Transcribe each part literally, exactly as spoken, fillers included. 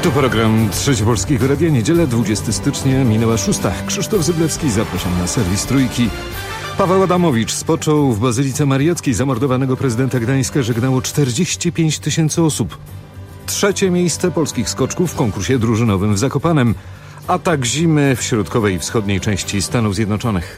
Tu program Trzecie Polskiego Radia. Niedziela, dwudziestego stycznia, minęła szósta. Krzysztof Zyblewski, zapraszam na serwis Trójki. Paweł Adamowicz spoczął w Bazylice Mariackiej. Zamordowanego prezydenta Gdańska żegnało czterdzieści pięć tysięcy osób. Trzecie miejsce polskich skoczków w konkursie drużynowym w Zakopanem. Atak zimy w środkowej i wschodniej części Stanów Zjednoczonych.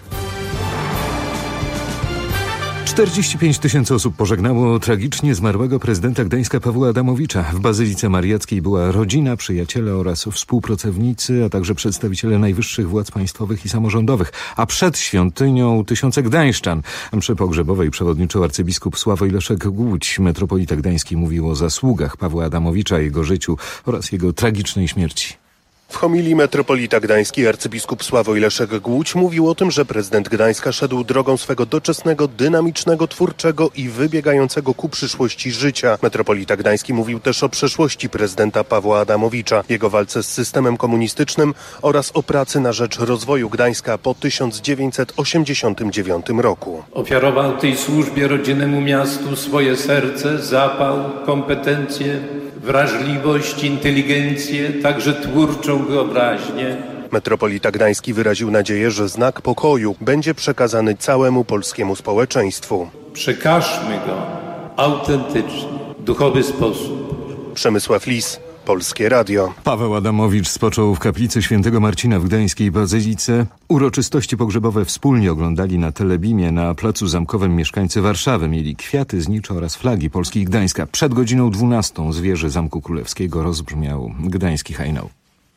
czterdzieści pięć tysięcy osób pożegnało tragicznie zmarłego prezydenta Gdańska Pawła Adamowicza. W Bazylice Mariackiej była rodzina, przyjaciele oraz współpracownicy, a także przedstawiciele najwyższych władz państwowych i samorządowych. A przed świątynią tysiące gdańszczan. Mszy pogrzebowej przewodniczył arcybiskup Sławoj Leszek Głódź. Metropolita Gdański mówił o zasługach Pawła Adamowicza, jego życiu oraz jego tragicznej śmierci. W homilii metropolita gdański arcybiskup Sławoj Leszek Głódź mówił o tym, że prezydent Gdańska szedł drogą swego doczesnego, dynamicznego, twórczego i wybiegającego ku przyszłości życia. Metropolita gdański mówił też o przeszłości prezydenta Pawła Adamowicza, jego walce z systemem komunistycznym oraz o pracy na rzecz rozwoju Gdańska po tysiąc dziewięćset osiemdziesiątym dziewiątym roku. Ofiarował tej służbie rodzinnemu miastu swoje serce, zapał, kompetencje, wrażliwość, inteligencję, także twórczą wyobraźnię. Metropolita gdański wyraził nadzieję, że znak pokoju będzie przekazany całemu polskiemu społeczeństwu. Przekażmy go autentycznie, w duchowy sposób. Przemysław Lis, Polskie Radio. Paweł Adamowicz spoczął w kaplicy świętego Marcina w gdańskiej Bazylice. Uroczystości pogrzebowe wspólnie oglądali na telebimie na Placu Zamkowym mieszkańcy Warszawy. Mieli kwiaty, znicze oraz flagi Polski i Gdańska. Przed godziną dwunastą z wieży Zamku Królewskiego rozbrzmiał gdański hajnał.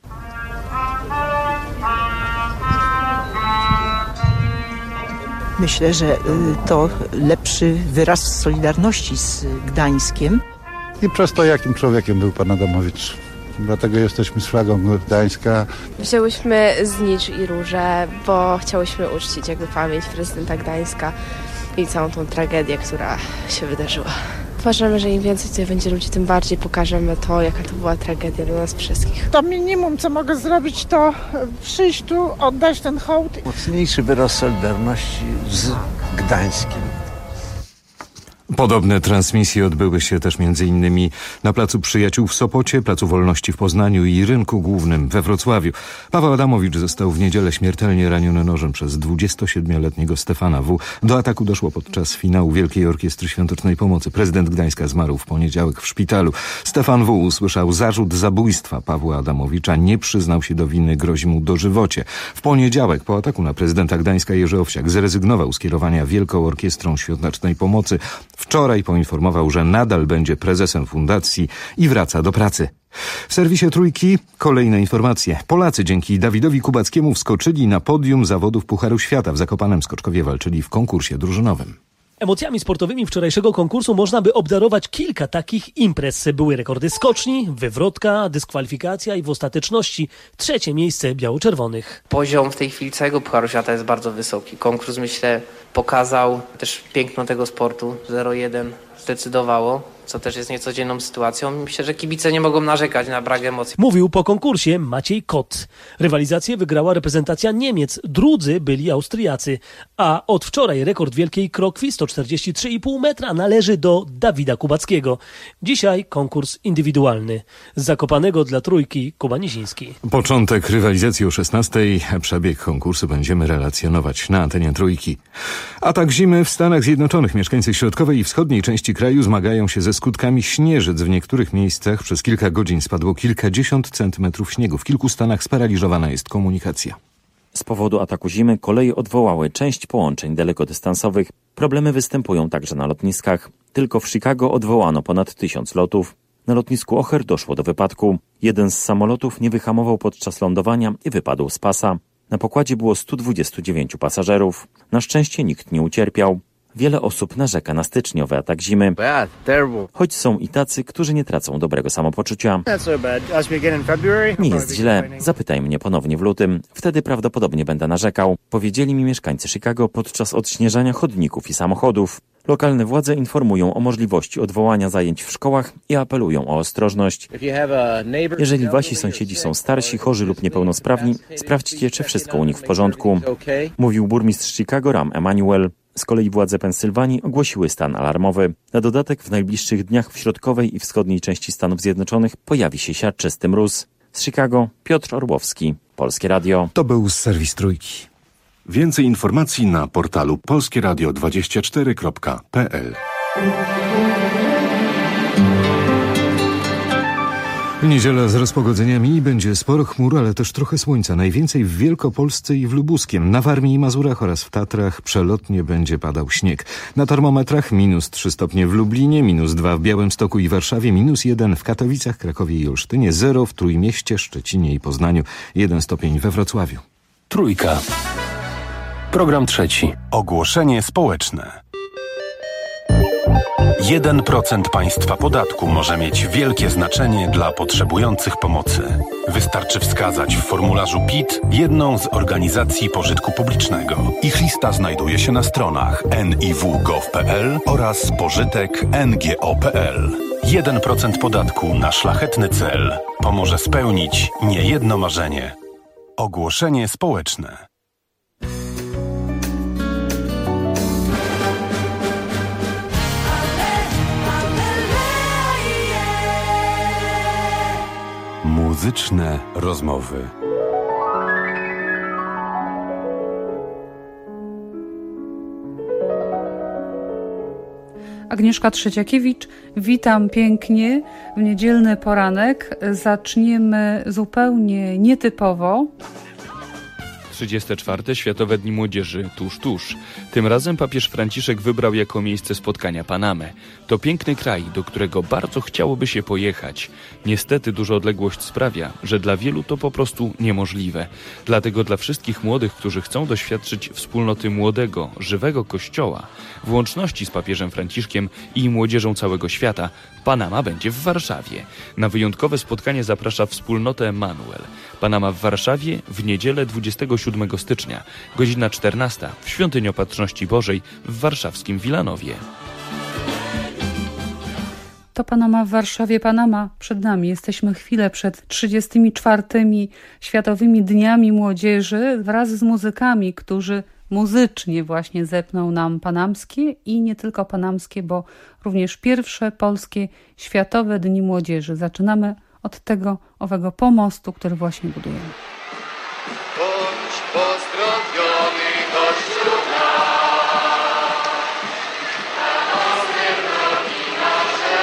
Myślę, że to lepszy wyraz solidarności z Gdańskiem. I przez to, jakim człowiekiem był pan Adamowicz. Dlatego jesteśmy z flagą Gdańska. Wzięłyśmy znicz i róże, bo chciałyśmy uczcić jakby pamięć prezydenta Gdańska i całą tą tragedię, która się wydarzyła. Uważamy, że im więcej tutaj będzie ludzi, tym bardziej pokażemy to, jaka to była tragedia dla nas wszystkich. To minimum, co mogę zrobić, to przyjść tu, oddać ten hołd. Mocniejszy wyraz solidarności z Gdańskiem. Podobne transmisje odbyły się też między innymi na Placu Przyjaciół w Sopocie, Placu Wolności w Poznaniu i Rynku Głównym we Wrocławiu. Paweł Adamowicz został w niedzielę śmiertelnie raniony nożem przez dwudziestosiedmioletniego Stefana W. Do ataku doszło podczas finału Wielkiej Orkiestry Świątecznej Pomocy. Prezydent Gdańska zmarł w poniedziałek w szpitalu. Stefan W. usłyszał zarzut zabójstwa Pawła Adamowicza. Nie przyznał się do winy, grozi mu dożywocie. W poniedziałek po ataku na prezydenta Gdańska Jerzy Owsiak zrezygnował z kierowania Wielką Orkiestrą Świątecznej Pomocy. Wczoraj poinformował, że nadal będzie prezesem fundacji i wraca do pracy. W serwisie Trójki kolejne informacje. Polacy dzięki Dawidowi Kubackiemu wskoczyli na podium zawodów Pucharu Świata. W Zakopanem skoczkowie walczyli w konkursie drużynowym. Emocjami sportowymi wczorajszego konkursu można by obdarować kilka takich imprez. Były rekordy skoczni, wywrotka, dyskwalifikacja i w ostateczności trzecie miejsce biało-czerwonych. Poziom w tej chwili całego Pucharu Świata jest bardzo wysoki. Konkurs, myślę, pokazał też piękno tego sportu. zero jeden zdecydowało, co też jest niecodzienną sytuacją. Myślę, że kibice nie mogą narzekać na brak emocji. Mówił po konkursie Maciej Kot. Rywalizację wygrała reprezentacja Niemiec, drudzy byli Austriacy, a od wczoraj rekord wielkiej krokwi sto czterdzieści trzy i pół metra należy do Dawida Kubackiego. Dzisiaj konkurs indywidualny. Z Zakopanego dla Trójki Kuba Niziński. Początek rywalizacji o szesnastej. Przebieg konkursu będziemy relacjonować na antenie Trójki. Atak zimy w Stanach Zjednoczonych. Mieszkańcy środkowej i wschodniej części kraju zmagają się ze skutkami śnieżyc. W niektórych miejscach przez kilka godzin spadło kilkadziesiąt centymetrów śniegu. W kilku stanach sparaliżowana jest komunikacja. Z powodu ataku zimy koleje odwołały część połączeń dalekodystansowych. Problemy występują także na lotniskach. Tylko w Chicago odwołano ponad tysiąc lotów. Na lotnisku O'Hare doszło do wypadku. Jeden z samolotów nie wyhamował podczas lądowania i wypadł z pasa. Na pokładzie było stu dwudziestu dziewięciu pasażerów. Na szczęście nikt nie ucierpiał. Wiele osób narzeka na styczniowy atak zimy, choć są i tacy, którzy nie tracą dobrego samopoczucia. Nie jest źle, zapytaj mnie ponownie w lutym, wtedy prawdopodobnie będę narzekał, powiedzieli mi mieszkańcy Chicago podczas odśnieżania chodników i samochodów. Lokalne władze informują o możliwości odwołania zajęć w szkołach i apelują o ostrożność. Jeżeli wasi sąsiedzi są starsi, chorzy lub niepełnosprawni, sprawdźcie, czy wszystko u nich w porządku, mówił burmistrz Chicago Rahm Emanuel. Z kolei władze Pensylwanii ogłosiły stan alarmowy. Na dodatek w najbliższych dniach w środkowej i wschodniej części Stanów Zjednoczonych pojawi się siarczysty mróz. Z Chicago Piotr Orłowski, Polskie Radio. To był serwis Trójki. Więcej informacji na portalu polskie radio dwadzieścia cztery kropka p l. W niedzielę z rozpogodzeniami będzie sporo chmur, ale też trochę słońca. Najwięcej w Wielkopolsce i w Lubuskiem. Na Warmii i Mazurach oraz w Tatrach przelotnie będzie padał śnieg. Na termometrach minus trzy stopnie w Lublinie, minus dwa w Białymstoku i Warszawie, minus jeden w Katowicach, Krakowie i Olsztynie, zero w Trójmieście, Szczecinie i Poznaniu, jeden stopień we Wrocławiu. Trójka. Program trzeci. Ogłoszenie społeczne. jeden procent państwa podatku może mieć wielkie znaczenie dla potrzebujących pomocy. Wystarczy wskazać w formularzu P I T jedną z organizacji pożytku publicznego. Ich lista znajduje się na stronach n i w kropka gov kropka p l oraz pożytek kropka n g o kropka p l. jeden procent podatku na szlachetny cel pomoże spełnić niejedno marzenie. Ogłoszenie społeczne. Muzyczne rozmowy. Agnieszka Trzeciakiewicz, witam pięknie w niedzielny poranek. Zaczniemy zupełnie nietypowo. trzydzieste czwarte Światowe Dni Młodzieży tuż, tuż. Tym razem papież Franciszek wybrał jako miejsce spotkania Panamę. To piękny kraj, do którego bardzo chciałoby się pojechać. Niestety duża odległość sprawia, że dla wielu to po prostu niemożliwe. Dlatego dla wszystkich młodych, którzy chcą doświadczyć wspólnoty młodego, żywego kościoła, w łączności z papieżem Franciszkiem i młodzieżą całego świata, Panama będzie w Warszawie. Na wyjątkowe spotkanie zaprasza wspólnotę Emanuel. Panama w Warszawie w niedzielę dwudziestego siódmego stycznia, godzina czternasta w Świątyni Opatrzności Bożej w warszawskim Wilanowie. To Panama w Warszawie, Panama przed nami. Jesteśmy chwilę przed trzydziestymi czwartymi Światowymi Dniami Młodzieży wraz z muzykami, którzy muzycznie właśnie zepną nam panamskie i nie tylko panamskie, bo również pierwsze polskie Światowe Dni Młodzieży. Zaczynamy od tego owego pomostu, który właśnie budujemy. Bądź pozdrowiony, Kościół nasz, radosny drogi nasze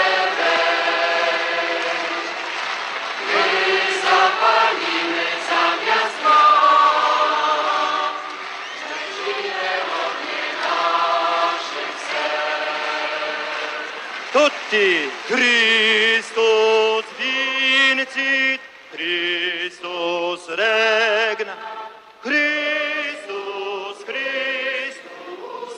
weź, gdy zapalimy zamiast was, szczęśliwe ognie naszych serc. Tutti Christus vincit, Christus regna, Christus, Christus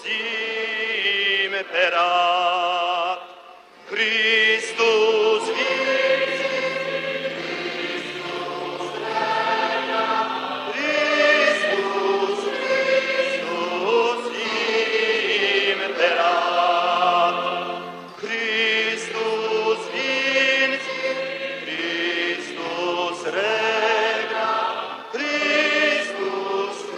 imperat, Christus vincit, Christus regna, Christus, Christus imperat, Christus vincit, Christus regna, Christus,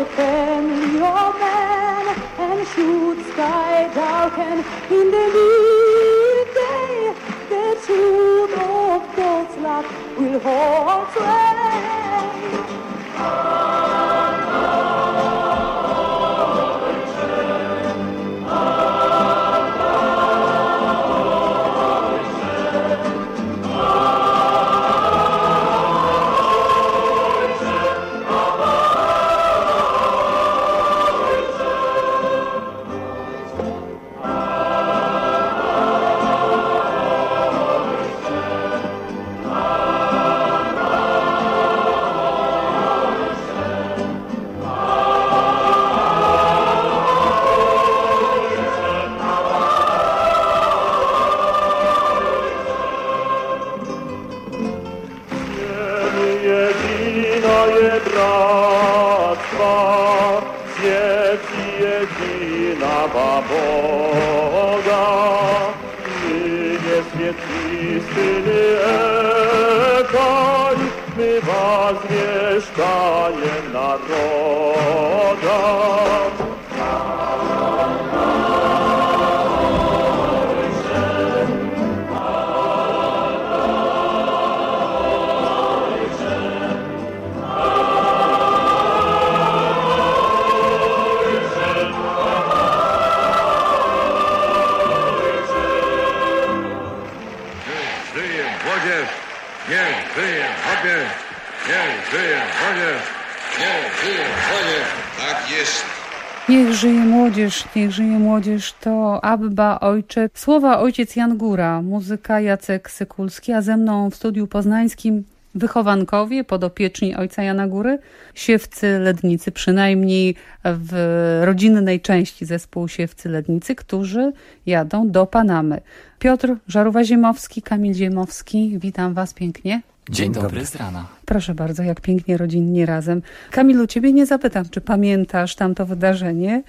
family of man, and should sky darken in the midday, the truth of God's love will hold sway. Zamieszkaniem naroda. Żyje młodzież, niech żyje młodzież. Niech żyje młodzież! Niech żyje młodzież! Tak jest! Niech żyje młodzież, niech żyje młodzież to Abba, Ojcze. Słowa ojciec Jan Góra, muzyka Jacek Sykulski, a ze mną w studiu poznańskim wychowankowie, podopieczni ojca Jana Góry, Siewcy Lednicy, przynajmniej w rodzinnej części zespół Siewcy Lednicy, którzy jadą do Panamy. Piotr Żarówa-Ziemowski, Kamil Ziemowski, witam was pięknie. Dzień dobry, z rana. Proszę bardzo, jak pięknie rodzinnie razem. Kamilu, ciebie nie zapytam, czy pamiętasz tamto wydarzenie,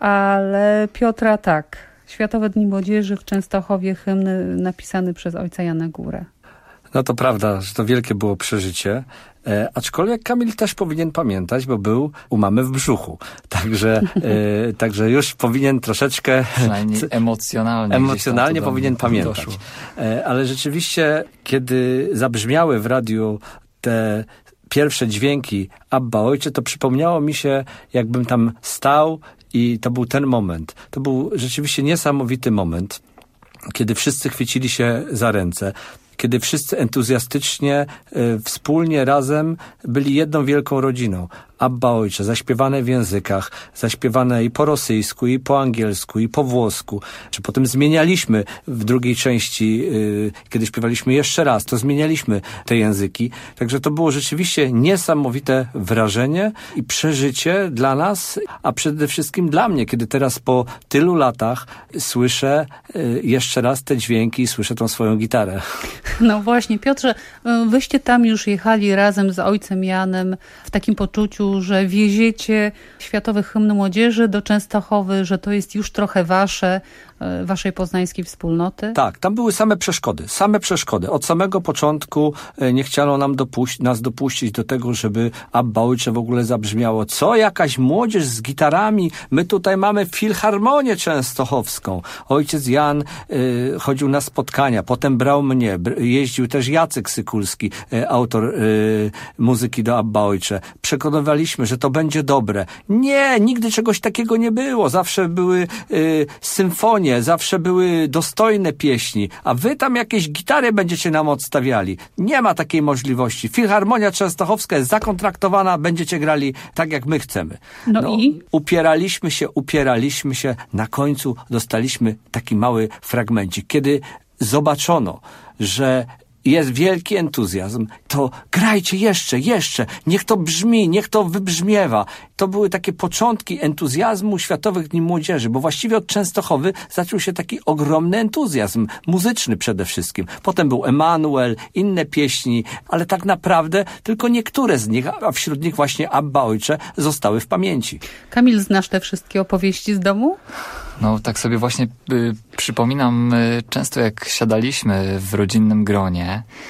ale Piotra tak. Światowe Dni Młodzieży w Częstochowie, hymn napisany przez ojca Jana Górę. No to prawda, że to wielkie było przeżycie, e, aczkolwiek Kamil też powinien pamiętać, bo był u mamy w brzuchu. Także, e, także już powinien troszeczkę... Przynajmniej emocjonalnie. Emocjonalnie powinien pamiętać. E, ale rzeczywiście, kiedy zabrzmiały w radiu te pierwsze dźwięki Abba, Ojcze, to przypomniało mi się, jakbym tam stał i to był ten moment. To był rzeczywiście niesamowity moment, kiedy wszyscy chwycili się za ręce, kiedy wszyscy entuzjastycznie, y, wspólnie, razem byli jedną wielką rodziną. Abba, Ojcze, zaśpiewane w językach, zaśpiewane i po rosyjsku, i po angielsku, i po włosku. Czy potem zmienialiśmy w drugiej części, yy, kiedy śpiewaliśmy jeszcze raz, to zmienialiśmy te języki. Także to było rzeczywiście niesamowite wrażenie i przeżycie dla nas, a przede wszystkim dla mnie, kiedy teraz po tylu latach słyszę yy, jeszcze raz te dźwięki i słyszę tą swoją gitarę. No właśnie, Piotrze, wyście tam już jechali razem z ojcem Janem w takim poczuciu, że wieziecie Światowy Hymn Młodzieży do Częstochowy, że to jest już trochę wasze, waszej poznańskiej wspólnoty? Tak, tam były same przeszkody, same przeszkody. Od samego początku nie chciano nam dopuś- nas dopuścić do tego, żeby Abba, Ojcze w ogóle zabrzmiało. Co, jakaś młodzież z gitarami? My tutaj mamy filharmonię częstochowską. Ojciec Jan y, chodził na spotkania, potem brał mnie, br- jeździł też Jacek Sykulski, y, autor y, muzyki do Abba, Ojcze. Przekonywaliśmy, że to będzie dobre. Nie, nigdy czegoś takiego nie było. Zawsze były y, symfonie, zawsze były dostojne pieśni, a wy tam jakieś gitary będziecie nam odstawiali. Nie ma takiej możliwości. Filharmonia Częstochowska jest zakontraktowana, będziecie grali tak, jak my chcemy. No, no i? Upieraliśmy się, upieraliśmy się. Na końcu dostaliśmy taki mały fragmencik. Kiedy zobaczono, że jest wielki entuzjazm, to grajcie jeszcze, jeszcze, niech to brzmi, niech to wybrzmiewa. To były takie początki entuzjazmu Światowych Dni Młodzieży, bo właściwie od Częstochowy zaczął się taki ogromny entuzjazm, muzyczny przede wszystkim. Potem był Emanuel, inne pieśni, ale tak naprawdę tylko niektóre z nich, a wśród nich właśnie Abba, Ojcze, zostały w pamięci. Kamil, znasz te wszystkie opowieści z domu? No tak sobie właśnie y, przypominam y, często jak siadaliśmy w rodzinnym gronie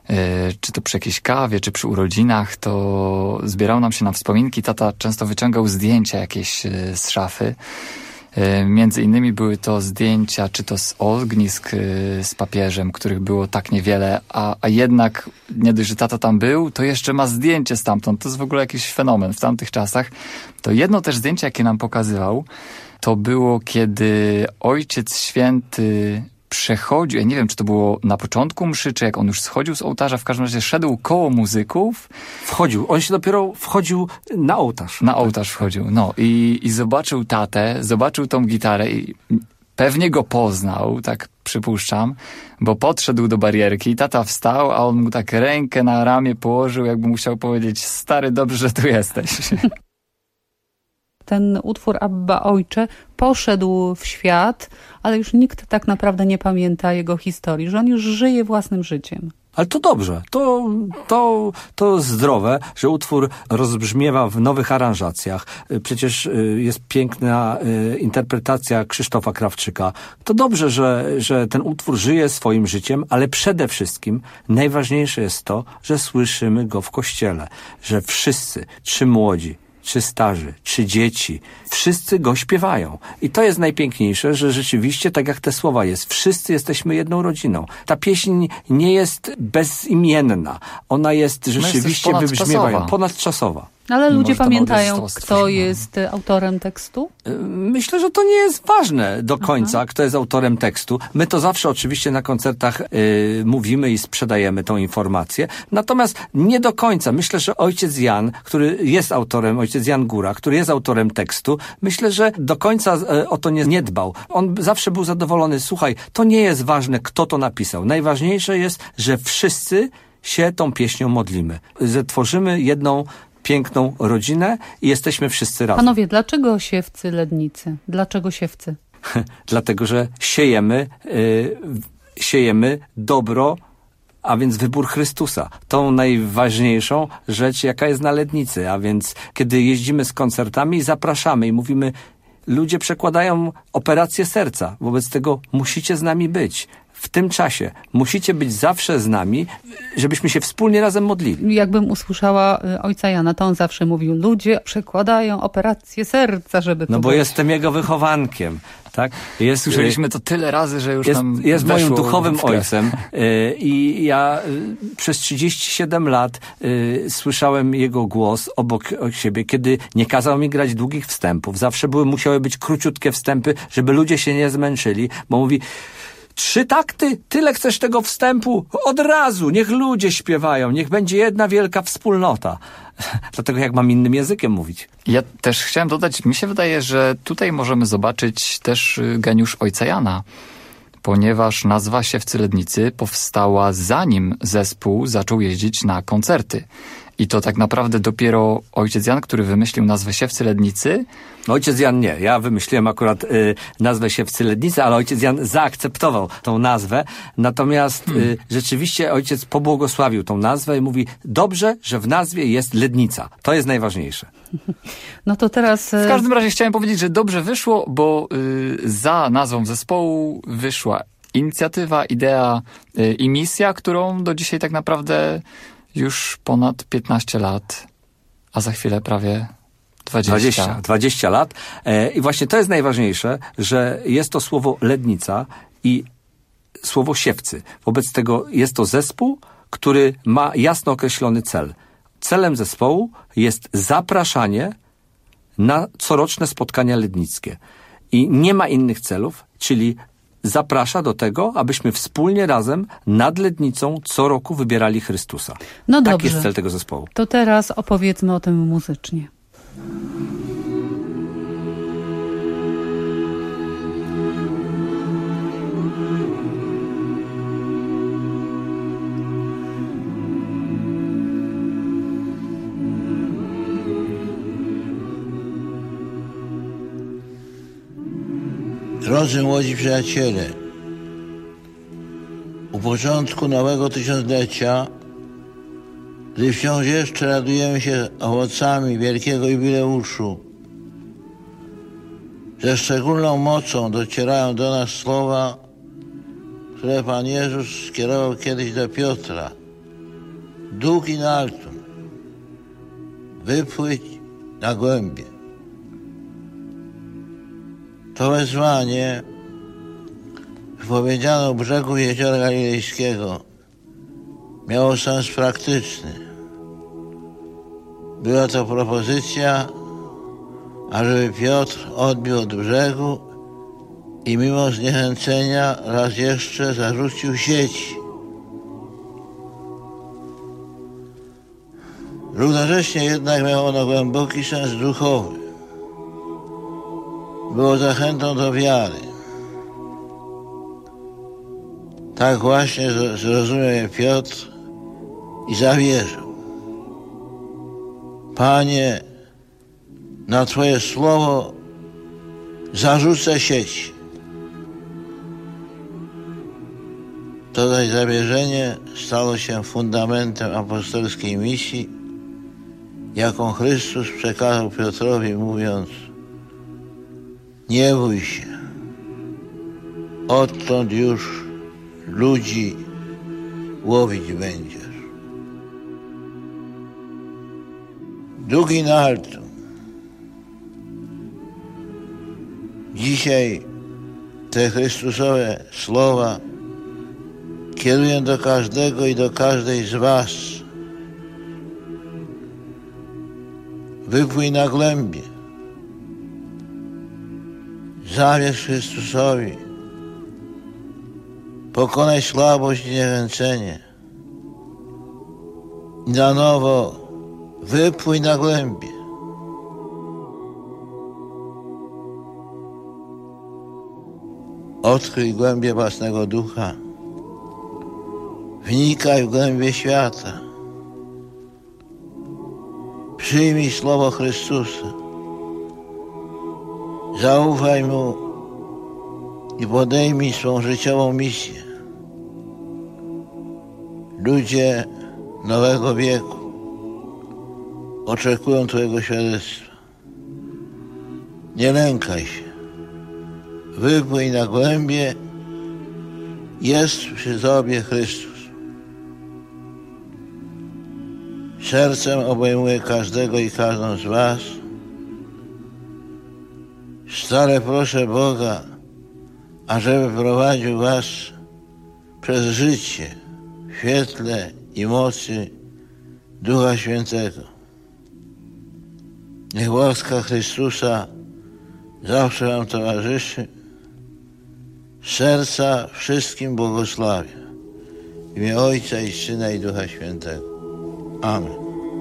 czy to przy jakiejś kawie, czy przy urodzinach, to zbierał nam się na wspominki. Tata często wyciągał zdjęcia jakieś z szafy. Między innymi były to zdjęcia, czy to z ognisk z papieżem, których było tak niewiele, a, a jednak nie dość, że tata tam był, to jeszcze ma zdjęcie stamtąd. To jest w ogóle jakiś fenomen w tamtych czasach. To jedno też zdjęcie, jakie nam pokazywał, to było, kiedy Ojciec Święty przechodził, ja nie wiem, czy to było na początku mszy, czy jak on już schodził z ołtarza, w każdym razie szedł koło muzyków. Wchodził, on się dopiero wchodził na ołtarz. Na ołtarz wchodził, no i, i zobaczył tatę, zobaczył tą gitarę i pewnie go poznał, tak przypuszczam, bo podszedł do barierki i tata wstał, a on mu tak rękę na ramię położył, jakby musiał powiedzieć: stary, dobrze, że tu jesteś. Ten utwór Abba Ojcze poszedł w świat, ale już nikt tak naprawdę nie pamięta jego historii, że on już żyje własnym życiem. Ale to dobrze, to, to, to zdrowe, że utwór rozbrzmiewa w nowych aranżacjach. Przecież jest piękna interpretacja Krzysztofa Krawczyka. To dobrze, że, że ten utwór żyje swoim życiem, ale przede wszystkim najważniejsze jest to, że słyszymy go w kościele, że wszyscy, czy młodzi, czy starzy, czy dzieci, wszyscy go śpiewają. I to jest najpiękniejsze, że rzeczywiście, tak jak te słowa jest, wszyscy jesteśmy jedną rodziną. Ta pieśń nie jest bezimienna. Ona jest rzeczywiście wybrzmiewają, ponadczasowa. Ale ludzie pamiętają, kto jest autorem tekstu? Myślę, że to nie jest ważne do końca, Aha. kto jest autorem tekstu. My to zawsze oczywiście na koncertach y, mówimy i sprzedajemy tą informację. Natomiast nie do końca. Myślę, że ojciec Jan, który jest autorem, ojciec Jan Góra, który jest autorem tekstu, myślę, że do końca y, o to nie, nie dbał. On zawsze był zadowolony. Słuchaj, to nie jest ważne, kto to napisał. Najważniejsze jest, że wszyscy się tą pieśnią modlimy. Że tworzymy jedną piękną rodzinę i jesteśmy wszyscy razem. Panowie, dlaczego siewcy Lednicy? Dlaczego siewcy? Dlatego, że siejemy, yy, siejemy dobro, a więc wybór Chrystusa. Tą najważniejszą rzecz, jaka jest na Lednicy. A więc kiedy jeździmy z koncertami, zapraszamy i mówimy: ludzie przekładają operację serca. Wobec tego musicie z nami być. W tym czasie musicie być zawsze z nami, żebyśmy się wspólnie razem modlili. Jakbym usłyszała ojca Jana, to on zawsze mówił: ludzie przekładają operację serca, żeby to No bo być. Jestem jego wychowankiem. Tak? Jest, Słyszeliśmy to tyle razy, że już jest, nam Jest moim duchowym w krew. ojcem i ja przez trzydzieści siedem lat słyszałem jego głos obok siebie, kiedy nie kazał mi grać długich wstępów. Zawsze były, musiały być króciutkie wstępy, żeby ludzie się nie zmęczyli, bo mówi: trzy takty? Tyle chcesz tego wstępu? Od razu, niech ludzie śpiewają, niech będzie jedna wielka wspólnota. Dlatego jak mam innym językiem mówić. Ja też chciałem dodać, mi się wydaje, że tutaj możemy zobaczyć też geniusz ojca Jana, ponieważ nazwa Siewcy Lednicy powstała zanim zespół zaczął jeździć na koncerty. I to tak naprawdę dopiero ojciec Jan, który wymyślił nazwę Siewcy Lednicy. No, ojciec Jan nie. Ja wymyśliłem akurat y, nazwę Siewcy Lednicy, ale ojciec Jan zaakceptował tą nazwę. Natomiast hmm. y, rzeczywiście ojciec pobłogosławił tą nazwę i mówi: dobrze, że w nazwie jest Lednica. To jest najważniejsze. No to teraz... W każdym razie chciałem powiedzieć, że dobrze wyszło, bo y, za nazwą zespołu wyszła inicjatywa, idea y, i misja, którą do dzisiaj tak naprawdę już ponad piętnaście lat, a za chwilę prawie dwadzieścia. dwadzieścia lat. E, I właśnie to jest najważniejsze, że jest to słowo Lednica i słowo siewcy. Wobec tego jest to zespół, który ma jasno określony cel. Celem zespołu jest zapraszanie na coroczne spotkania lednickie. I nie ma innych celów, czyli zaprasza do tego, abyśmy wspólnie razem nad Lednicą co roku wybierali Chrystusa. No tak dobrze. jest cel tego zespołu. To teraz opowiedzmy o tym muzycznie. Drodzy młodzi przyjaciele, u początku nowego tysiąclecia, gdy wciąż jeszcze radujemy się owocami wielkiego jubileuszu, ze szczególną mocą docierają do nas słowa, które Pan Jezus skierował kiedyś do Piotra. Duc in altum, wypłyć na głębie. To wezwanie wypowiedziano u brzegu Jeziora Galilejskiego. Miało sens praktyczny. Była to propozycja, ażeby Piotr odbił od brzegu i mimo zniechęcenia raz jeszcze zarzucił sieci. Równocześnie jednak miało ono głęboki sens duchowy. Było zachętą do wiary. Tak właśnie zrozumiał je Piotr i zawierzył. Panie, na Twoje słowo zarzucę sieci. To zaś zawierzenie stało się fundamentem apostolskiej misji, jaką Chrystus przekazał Piotrowi, mówiąc: nie bój się, odtąd już ludzi łowić będziesz. Duc in altum. Dzisiaj te Chrystusowe słowa kieruję do każdego i do każdej z was. Wypłyń na głębie. Zawierz Chrystusowi. Pokonaj słabość i niechęcenie. I na nowo wypłyń na głębie. Odkryj głębie własnego ducha. Wnikaj w głębie świata. Przyjmij słowo Chrystusa. Zaufaj Mu i podejmij swą życiową misję. Ludzie nowego wieku oczekują Twojego świadectwa. Nie lękaj się. Wypłyń na głębie. Jest przy Tobie Chrystus. Sercem obejmuję każdego i każdą z was. Stale proszę Boga, ażeby prowadził was przez życie w świetle i mocy Ducha Świętego. Niech łaska Chrystusa zawsze wam towarzyszy. Z serca wszystkim błogosławię. W imię Ojca i Syna i Ducha Świętego. Amen.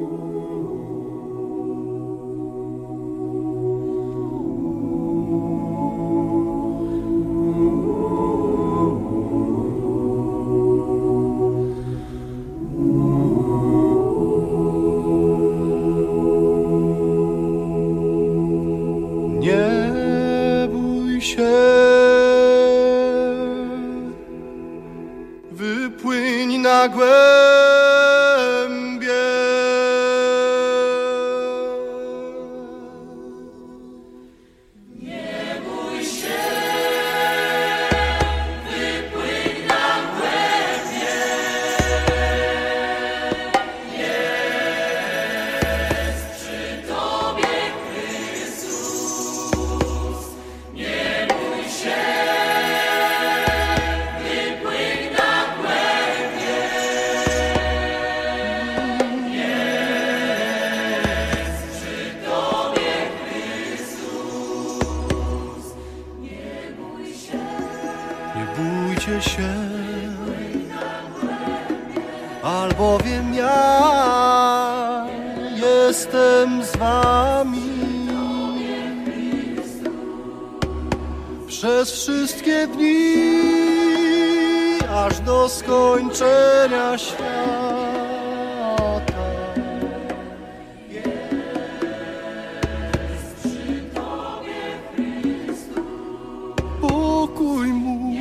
Nie bój się, wypłyń na głębie. Nie bój się, wypłyń na głębie. Jest przy Tobie Chrystus. Nie bój się, wypłyń na głębie. Jest przy Tobie Chrystus. Nie bój się. Nie bójcie się, albowiem ja jestem z wami przez wszystkie dni, aż do skończenia świata. Pokój mój,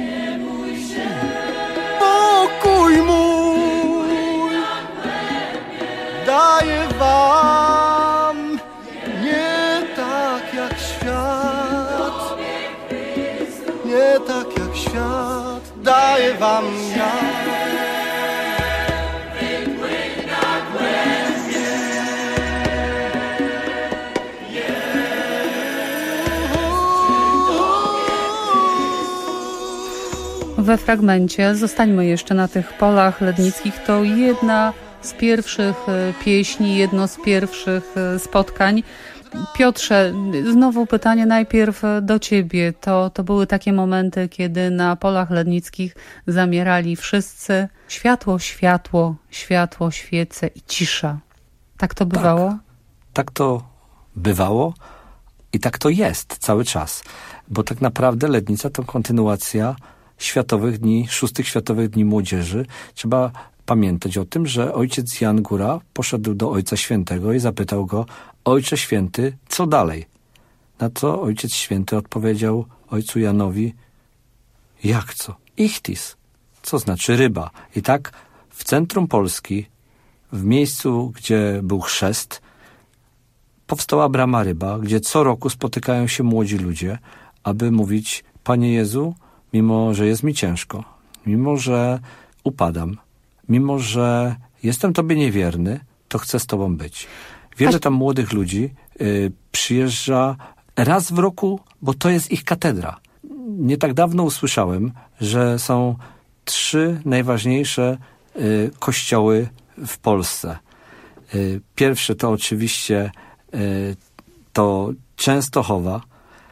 pokój mój daję wam, nie tak jak świat, nie tak jak świat daję wam ja. we fragmencie. Zostańmy jeszcze na tych polach lednickich. To jedna z pierwszych pieśni, jedno z pierwszych spotkań. Piotrze, znowu pytanie najpierw do ciebie. To, to były takie momenty, kiedy na polach lednickich zamierali wszyscy. Światło, światło, światło, świece i cisza. Tak to bywało? Tak, tak to bywało i tak to jest cały czas. Bo tak naprawdę Lednica to kontynuacja Światowych Dni, szóstych Światowych Dni Młodzieży. Trzeba pamiętać o tym, że ojciec Jan Góra poszedł do Ojca Świętego i zapytał go: Ojcze Święty, co dalej? Na co Ojciec Święty odpowiedział ojcu Janowi: jak co? Ichtis, co znaczy ryba. I tak w centrum Polski, w miejscu, gdzie był chrzest, powstała Brama Ryba, gdzie co roku spotykają się młodzi ludzie, aby mówić: Panie Jezu, mimo że jest mi ciężko, mimo że upadam, mimo że jestem Tobie niewierny, to chcę z Tobą być. Wiele tam młodych ludzi y, przyjeżdża raz w roku, bo to jest ich katedra. Nie tak dawno usłyszałem, że są trzy najważniejsze y, kościoły w Polsce. Y, pierwszy to oczywiście y, to Częstochowa.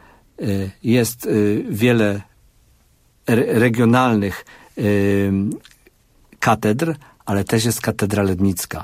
Y, jest y, wiele re- regionalnych y, katedr, ale też jest katedra lednicka.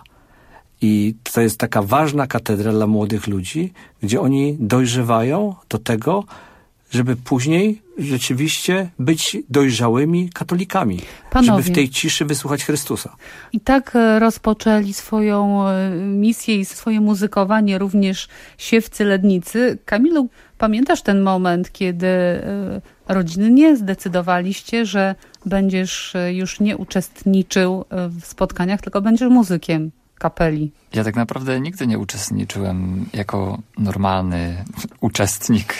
I to jest taka ważna katedra dla młodych ludzi, gdzie oni dojrzewają do tego, żeby później rzeczywiście być dojrzałymi katolikami. Panowie, żeby w tej ciszy wysłuchać Chrystusa. I tak rozpoczęli swoją misję i swoje muzykowanie również siewcy lednicy. Kamilu, pamiętasz ten moment, kiedy rodziny nie zdecydowaliście, że będziesz już nie uczestniczył w spotkaniach, tylko będziesz muzykiem kapeli? Ja tak naprawdę nigdy nie uczestniczyłem jako normalny uczestnik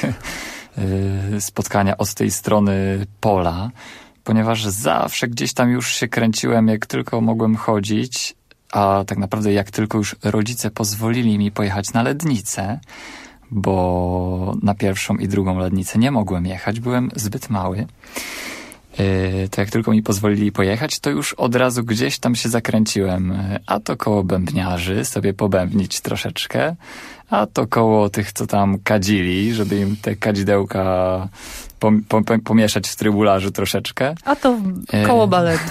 spotkania od tej strony pola, ponieważ zawsze gdzieś tam już się kręciłem, jak tylko mogłem chodzić, a tak naprawdę jak tylko już rodzice pozwolili mi pojechać na Lednicę, bo na pierwszą i drugą Lednicę nie mogłem jechać, byłem zbyt mały. To jak tylko mi pozwolili pojechać, to już od razu gdzieś tam się zakręciłem. A to koło bębniarzy, sobie pobębnić troszeczkę, a to koło tych, co tam kadzili, żeby im te kadzidełka pom- pom- pomieszać w trybularzu troszeczkę. A to koło baletu.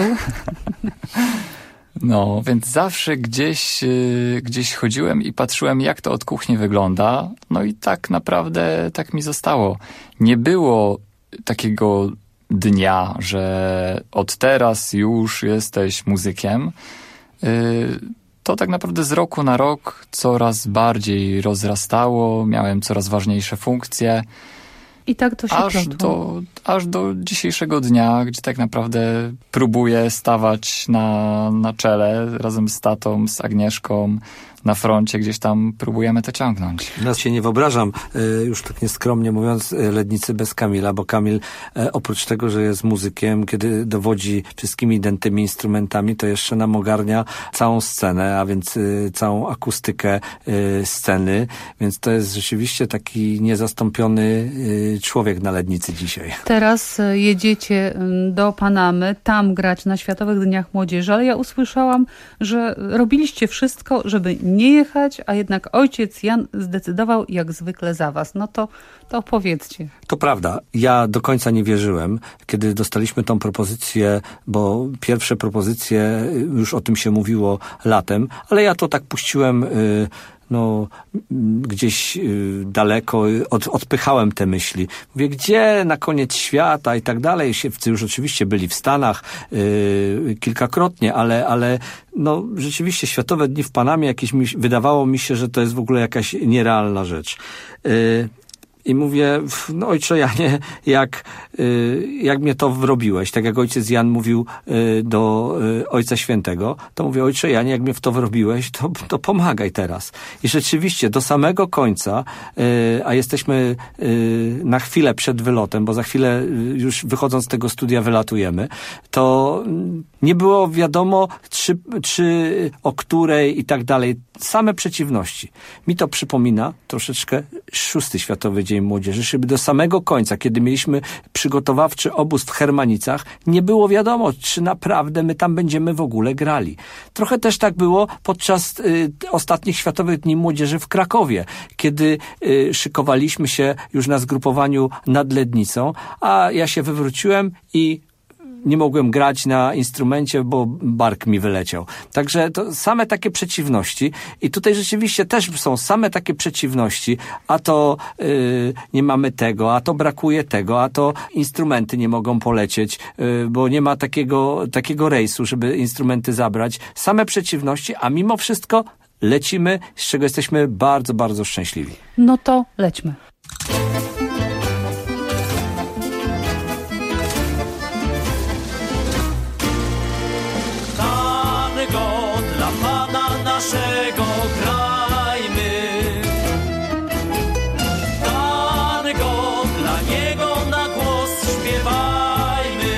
No, więc zawsze gdzieś, yy, gdzieś chodziłem i patrzyłem, jak to od kuchni wygląda. No i tak naprawdę tak mi zostało. Nie było takiego dnia, że od teraz już jesteś muzykiem. Yy, to tak naprawdę z roku na rok coraz bardziej rozrastało, miałem coraz ważniejsze funkcje. I tak to się aż do, aż do dzisiejszego dnia, gdzie tak naprawdę próbuję stawać na, na czele razem z tatą, z Agnieszką, na froncie, gdzieś tam próbujemy to ciągnąć. Nas się nie wyobrażam, już tak nieskromnie mówiąc, Lednicy bez Kamila, bo Kamil oprócz tego, że jest muzykiem, kiedy dowodzi wszystkimi dętymi instrumentami, to jeszcze nam ogarnia całą scenę, a więc całą akustykę sceny, więc to jest rzeczywiście taki niezastąpiony człowiek na Lednicy dzisiaj. Teraz jedziecie do Panamy, tam grać na Światowych Dniach Młodzieży, ale ja usłyszałam, że robiliście wszystko, żeby nie jechać, a jednak ojciec Jan zdecydował jak zwykle za was. No to, to opowiedzcie. To prawda. Ja do końca nie wierzyłem, kiedy dostaliśmy tą propozycję, bo pierwsze propozycje, już o tym się mówiło latem, ale ja to tak puściłem yy, no, gdzieś yy, daleko, od, odpychałem te myśli. Mówię, gdzie na koniec świata i tak dalej. Siewcy już oczywiście byli w Stanach yy, kilkakrotnie, ale, ale no, rzeczywiście Światowe Dni w Panamie jakieś mi, wydawało mi się, że to jest w ogóle jakaś nierealna rzecz. Yy, I mówię, no ojcze Janie, jak, jak mnie to wrobiłeś, tak jak ojciec Jan mówił do Ojca Świętego, to mówię, ojcze Janie, jak mnie w to wrobiłeś, to, to pomagaj teraz. I rzeczywiście do samego końca, a jesteśmy na chwilę przed wylotem, bo za chwilę już wychodząc z tego studia wylatujemy, to nie było wiadomo, czy, czy o której i tak dalej. Same przeciwności. Mi to przypomina troszeczkę szósty Światowy Dzień Dzień Młodzieży, żeby do samego końca, kiedy mieliśmy przygotowawczy obóz w Hermanicach, nie było wiadomo, czy naprawdę my tam będziemy w ogóle grali. Trochę też tak było podczas y, ostatnich Światowych Dni Młodzieży w Krakowie, kiedy y, szykowaliśmy się już na zgrupowaniu nad Lednicą, a ja się wywróciłem i nie mogłem grać na instrumencie, bo bark mi wyleciał. Także to same takie przeciwności i tutaj rzeczywiście też są same takie przeciwności, a to yy, nie mamy tego, a to brakuje tego, a to instrumenty nie mogą polecieć, yy, bo nie ma takiego, takiego rejsu, żeby instrumenty zabrać. Same przeciwności, a mimo wszystko lecimy, z czego jesteśmy bardzo, bardzo szczęśliwi. No to lećmy. Dla Pana naszego grajmy, tango dla Niego na głos śpiewajmy.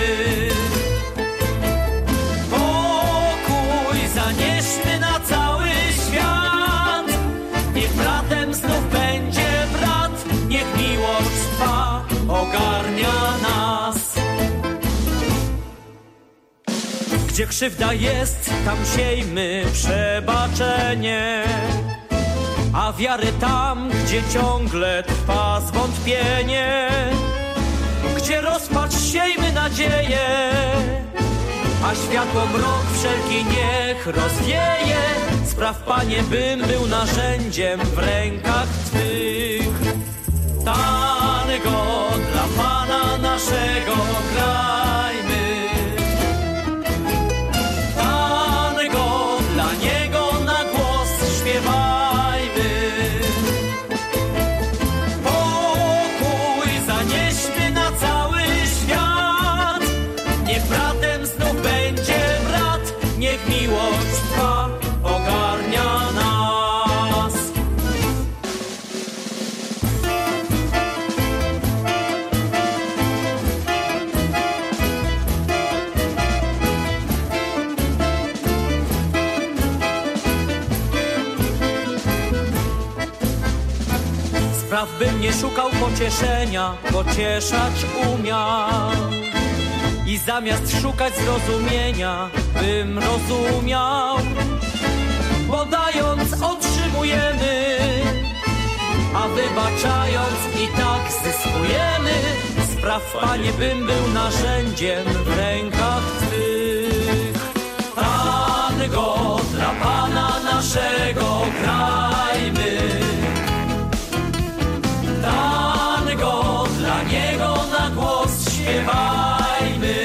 Pokój zanieśmy na cały świat, niech bratem znów będzie brat, niech miłość trwa, ogarnia nas. Gdzie krzywda jest, tam siejmy przebaczenie, a wiarę tam, gdzie ciągle trwa zwątpienie. Gdzie rozpacz, siejmy nadzieję, a światło mrok wszelki niech rozwieje. Spraw, Panie, bym był narzędziem w rękach Twych. Tango dla Pana naszego grajmy, dla Niego na głos śpiewajmy. Pokój zanieśmy na cały świat, niech bratem znów będzie brat, niech miłość trwa, ogarnia nas. Spraw, bym nie szukał pocieszenia, pocieszać umiał. I zamiast szukać zrozumienia, bym rozumiał. Bo dając otrzymujemy, a wybaczając i tak zyskujemy. Spraw, Panie, bym był narzędziem w rękach Twych. Tango dla Pana naszego grajmy, tango dla Niego na głos śpiewajmy.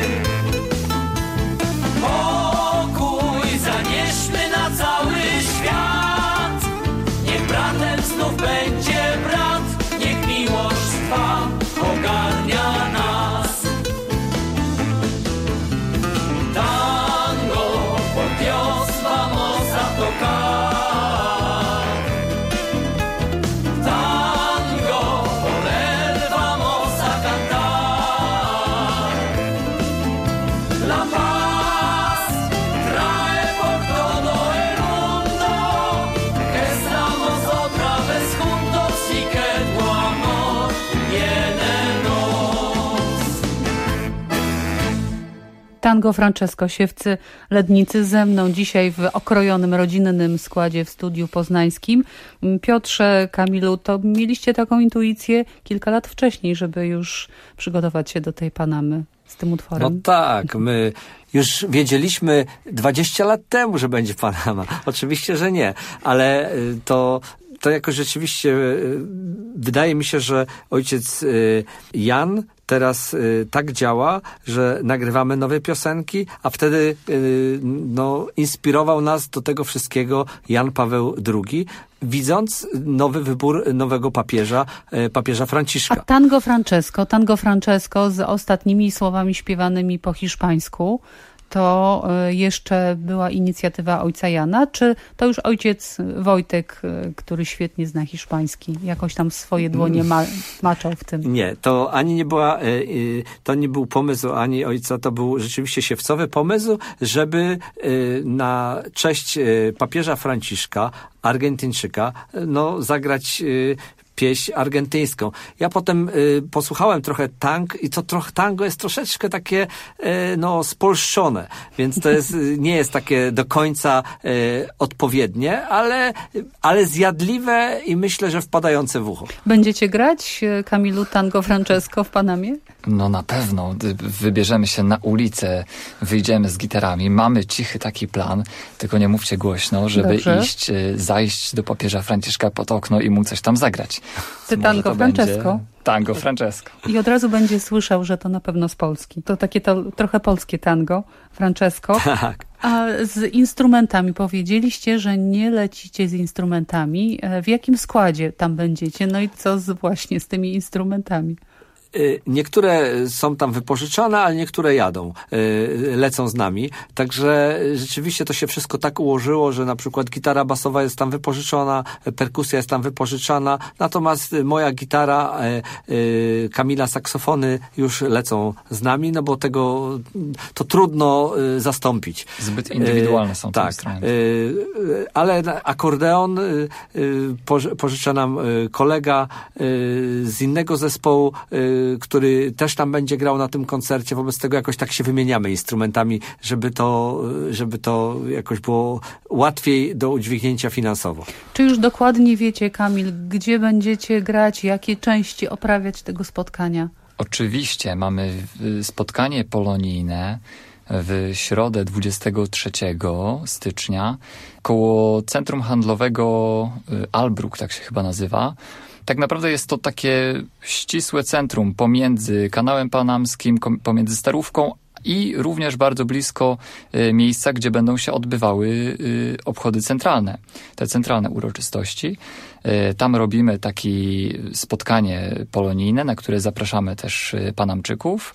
Pokój zanieśmy na cały świat, niech bratem znów będzie brat, niech miłość trwa, ogarnia nas. Tango por Dios vamos a tocar. Tango Francesco, siewcy Lednicy, ze mną dzisiaj w okrojonym, rodzinnym składzie w studiu poznańskim. Piotrze, Kamilu, to mieliście taką intuicję kilka lat wcześniej, żeby już przygotować się do tej Panamy z tym utworem? No tak, my już wiedzieliśmy dwadzieścia lat temu, że będzie Panama. Oczywiście, że nie, ale to... To jakoś rzeczywiście wydaje mi się, że ojciec Jan teraz tak działa, że nagrywamy nowe piosenki, a wtedy no, inspirował nas do tego wszystkiego Jan Paweł drugi, widząc nowy wybór nowego papieża, papieża Franciszka. A Tango Francesco, Tango Francesco z ostatnimi słowami śpiewanymi po hiszpańsku, to jeszcze była inicjatywa ojca Jana, czy to już ojciec Wojtek, który świetnie zna hiszpański, jakoś tam swoje dłonie ma, maczał w tym? Nie, to ani nie była, to nie był pomysł ani ojca, to był rzeczywiście siewcowy pomysł, żeby na cześć papieża Franciszka, Argentyńczyka, no zagrać pieśń argentyńską. Ja potem y, posłuchałem trochę tang i to trochę tango jest troszeczkę takie y, no spolszczone, więc to jest, nie jest takie do końca y, odpowiednie, ale, ale zjadliwe i myślę, że wpadające w ucho. Będziecie grać, Kamilu, tango Francesco w Panamie? No na pewno. Wybierzemy się na ulicę, wyjdziemy z gitarami. Mamy cichy taki plan, tylko nie mówcie głośno, żeby Dobrze. iść, zajść do papieża Franciszka pod okno i mu coś tam zagrać. Ty tango Francesco? Tango Francesco. I od razu będzie słyszał, że to na pewno z Polski. To takie to trochę polskie tango Francesco. Tak. A z instrumentami powiedzieliście, że nie lecicie z instrumentami. W jakim składzie tam będziecie? No i co z, właśnie z tymi instrumentami? Niektóre są tam wypożyczone, ale niektóre jadą, lecą z nami. Także rzeczywiście to się wszystko tak ułożyło, że na przykład gitara basowa jest tam wypożyczona, perkusja jest tam wypożyczana, natomiast moja gitara, Kamila saksofony już lecą z nami, no bo tego to trudno zastąpić. Zbyt indywidualne są te tak, instrumenty. Ale akordeon pożycza nam kolega z innego zespołu, który też tam będzie grał na tym koncercie. Wobec tego jakoś tak się wymieniamy instrumentami, żeby to, żeby to jakoś było łatwiej do udźwignięcia finansowo. Czy już dokładnie wiecie, Kamil, gdzie będziecie grać, jakie części oprawiać tego spotkania? Oczywiście. Mamy spotkanie polonijne w środę dwudziestego trzeciego stycznia koło Centrum Handlowego Albrook, tak się chyba nazywa. Tak naprawdę jest to takie ścisłe centrum pomiędzy kanałem panamskim, pomiędzy Starówką i również bardzo blisko y, miejsca, gdzie będą się odbywały y, obchody centralne, te centralne uroczystości. Y, tam robimy takie spotkanie polonijne, na które zapraszamy też y, Panamczyków.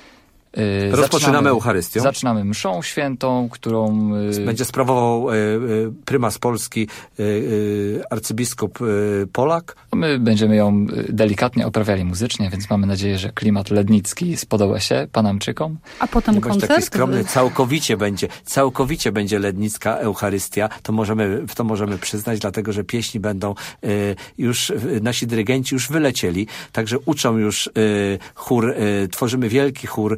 Yy, Rozpoczynamy Eucharystią. Zaczynamy mszą świętą, którą... Yy, będzie sprawował yy, prymas Polski, yy, arcybiskup yy, Polak. My będziemy ją delikatnie oprawiali muzycznie, więc mamy nadzieję, że klimat lednicki spodoba się Panamczykom. A potem nie koncert? Taki skromny, całkowicie będzie, całkowicie będzie lednicka Eucharystia. To możemy, to możemy przyznać, dlatego, że pieśni będą yy, już, nasi dyrygenci już wylecieli, także uczą już yy, chór, yy, tworzymy wielki chór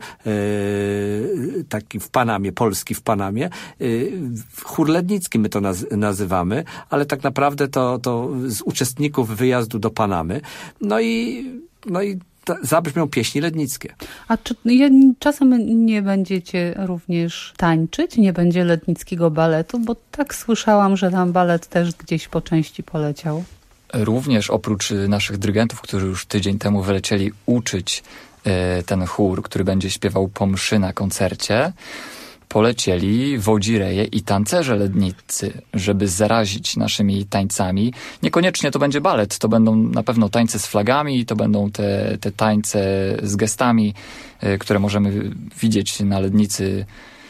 taki w Panamie, polski w Panamie. Chór lednicki my to naz- nazywamy, ale tak naprawdę to, to z uczestników wyjazdu do Panamy. No i, no i ta, zabrzmią pieśni lednickie. A czy czasem nie będziecie również tańczyć? Nie będzie lednickiego baletu? Bo tak słyszałam, że tam balet też gdzieś po części poleciał. Również oprócz naszych dyrygentów, którzy już tydzień temu wylecieli uczyć ten chór, który będzie śpiewał po mszy na koncercie, polecieli wodzireje i tancerze ledniccy, żeby zarazić naszymi tańcami. Niekoniecznie to będzie balet, to będą na pewno tańce z flagami, to będą te, te tańce z gestami, które możemy widzieć na Lednicy,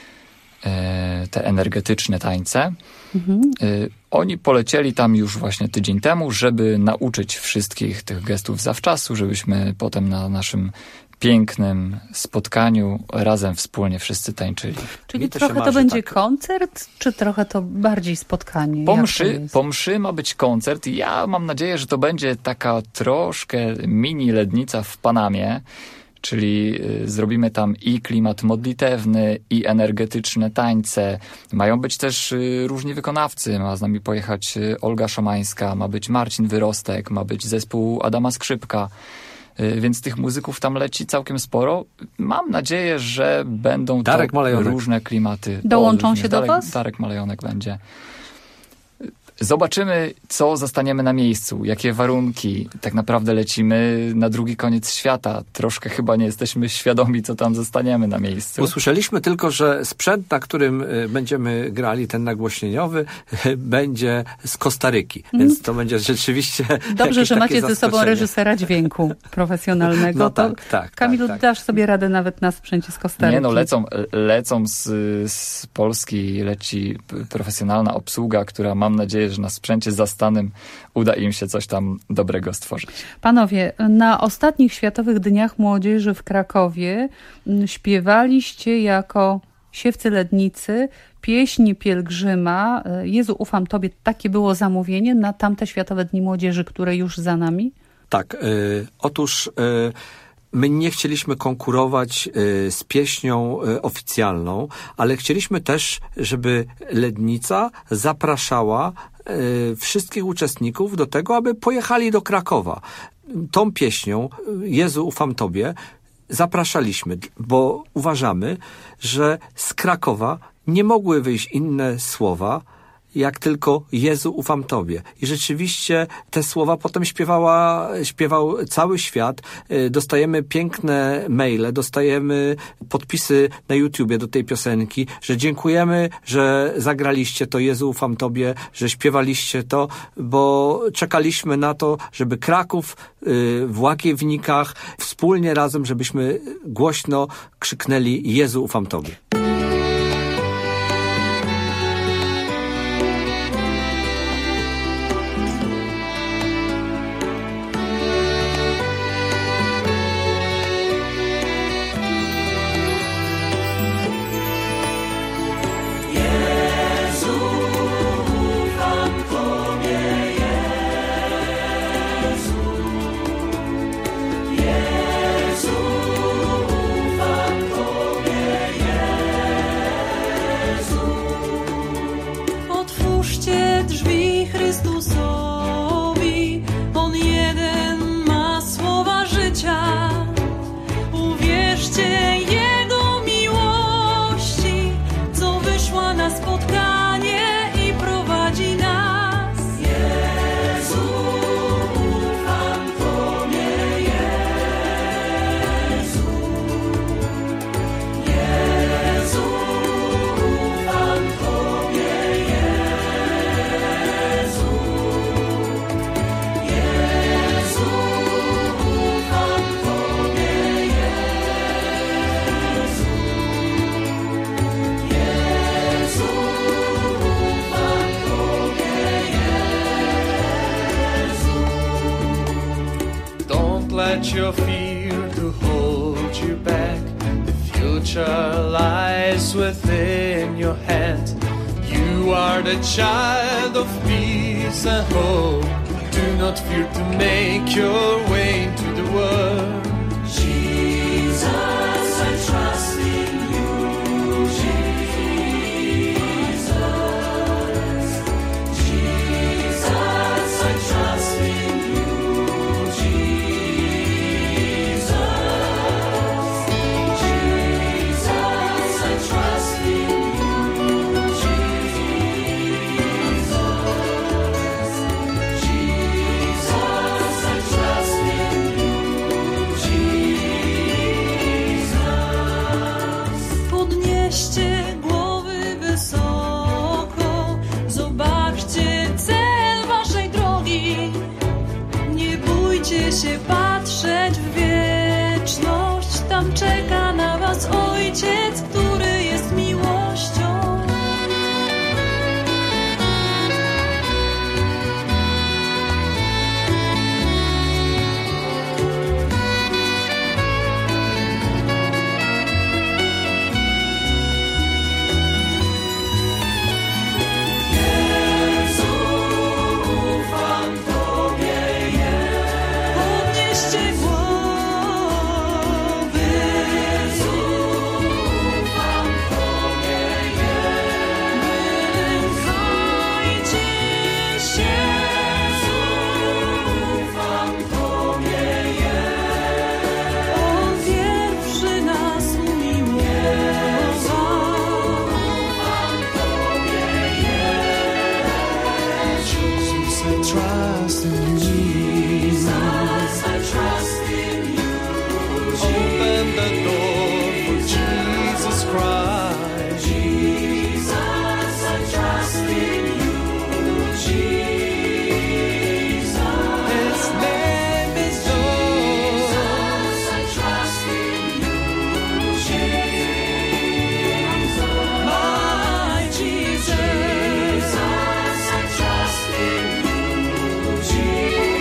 te energetyczne tańce. Mhm. Oni polecieli tam już właśnie tydzień temu, żeby nauczyć wszystkich tych gestów zawczasu, żebyśmy potem na naszym pięknym spotkaniu razem wspólnie wszyscy tańczyli. Czyli trochę to będzie tak. koncert, czy trochę to bardziej spotkanie? Po mszy, po mszy ma być koncert i ja mam nadzieję, że to będzie taka troszkę mini Lednica w Panamie, czyli zrobimy tam i klimat modlitewny, i energetyczne tańce. Mają być też różni wykonawcy. Ma z nami pojechać Olga Szomańska, ma być Marcin Wyrostek, ma być zespół Adama Skrzypka. Więc tych muzyków tam leci całkiem sporo. Mam nadzieję, że będą Darek to Malejonek. różne klimaty. Dołączą o, się do Darek, was? Darek Malejonek będzie. Zobaczymy, co zastaniemy na miejscu, jakie warunki. Tak naprawdę lecimy na drugi koniec świata. Troszkę chyba nie jesteśmy świadomi, co tam zostaniemy na miejscu. Usłyszeliśmy tylko, że sprzęt, na którym będziemy grali, ten nagłośnieniowy, będzie z Kostaryki. Mm. Więc to będzie rzeczywiście Dobrze, że macie ze sobą reżysera dźwięku profesjonalnego. No to tak, tak. Kamilu, tak, tak. dasz sobie radę nawet na sprzęcie z Kostaryki. Nie no, lecą, lecą z, z Polski, leci profesjonalna obsługa, która mam nadzieję, że na sprzęcie zastanym uda im się coś tam dobrego stworzyć. Panowie, na ostatnich Światowych Dniach Młodzieży w Krakowie śpiewaliście jako siewcy lednicy pieśń pielgrzyma Jezu, ufam Tobie. Takie było zamówienie na tamte Światowe Dni Młodzieży, które już za nami? Tak, y, otóż y, my nie chcieliśmy konkurować y, z pieśnią y, oficjalną, ale chcieliśmy też, żeby Lednica zapraszała y, wszystkich uczestników do tego, aby pojechali do Krakowa. Tą pieśnią Jezu, ufam Tobie zapraszaliśmy, bo uważamy, że z Krakowa nie mogły wyjść inne słowa, jak tylko Jezu, ufam Tobie. I rzeczywiście te słowa potem śpiewała, śpiewał cały świat. Dostajemy piękne maile, dostajemy podpisy na YouTubie do tej piosenki, że dziękujemy, że zagraliście to Jezu, ufam Tobie, że śpiewaliście to, bo czekaliśmy na to, żeby Kraków w Łagiewnikach wspólnie razem, żebyśmy głośno krzyknęli Jezu, ufam Tobie. Let your fear to hold you back. The future lies within your hand. You are the child of peace and hope. Do not fear to make your way into the world. Jesus, I trust in you. Jesus, Jesus, I trust in you. Się patrzeć w wieczność, tam czeka na was Ojciec, który jest miłością. Jesus.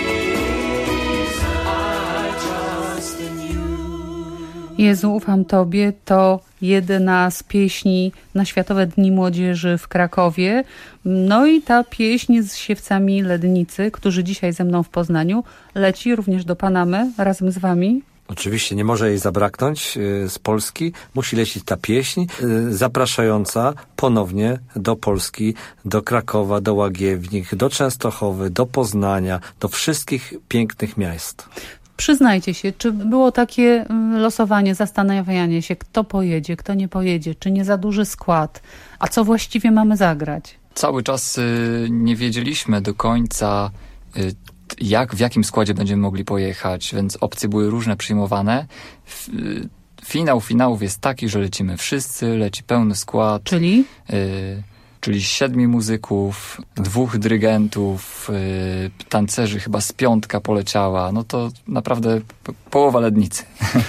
Jezu, ufam Tobie to jedna z pieśni na Światowe Dni Młodzieży w Krakowie. No i ta pieśń z siewcami Lednicy, którzy dzisiaj ze mną w Poznaniu, leci również do Panamy razem z Wami. Oczywiście nie może jej zabraknąć z Polski. Musi lecieć ta pieśń zapraszająca ponownie do Polski, do Krakowa, do Łagiewnik, do Częstochowy, do Poznania, do wszystkich pięknych miast. Przyznajcie się, czy było takie losowanie, zastanawianie się, kto pojedzie, kto nie pojedzie, czy nie za duży skład, a co właściwie mamy zagrać? Cały czas y, nie wiedzieliśmy do końca, y, jak, w jakim składzie będziemy mogli pojechać, więc opcje były różne przyjmowane. F, y, finał finałów jest taki, że lecimy wszyscy, leci pełny skład. Czyli? Y, czyli siedmiu muzyków, dwóch dyrygentów, y, tancerzy, chyba z piątka poleciała. No to naprawdę p- połowa Lednicy.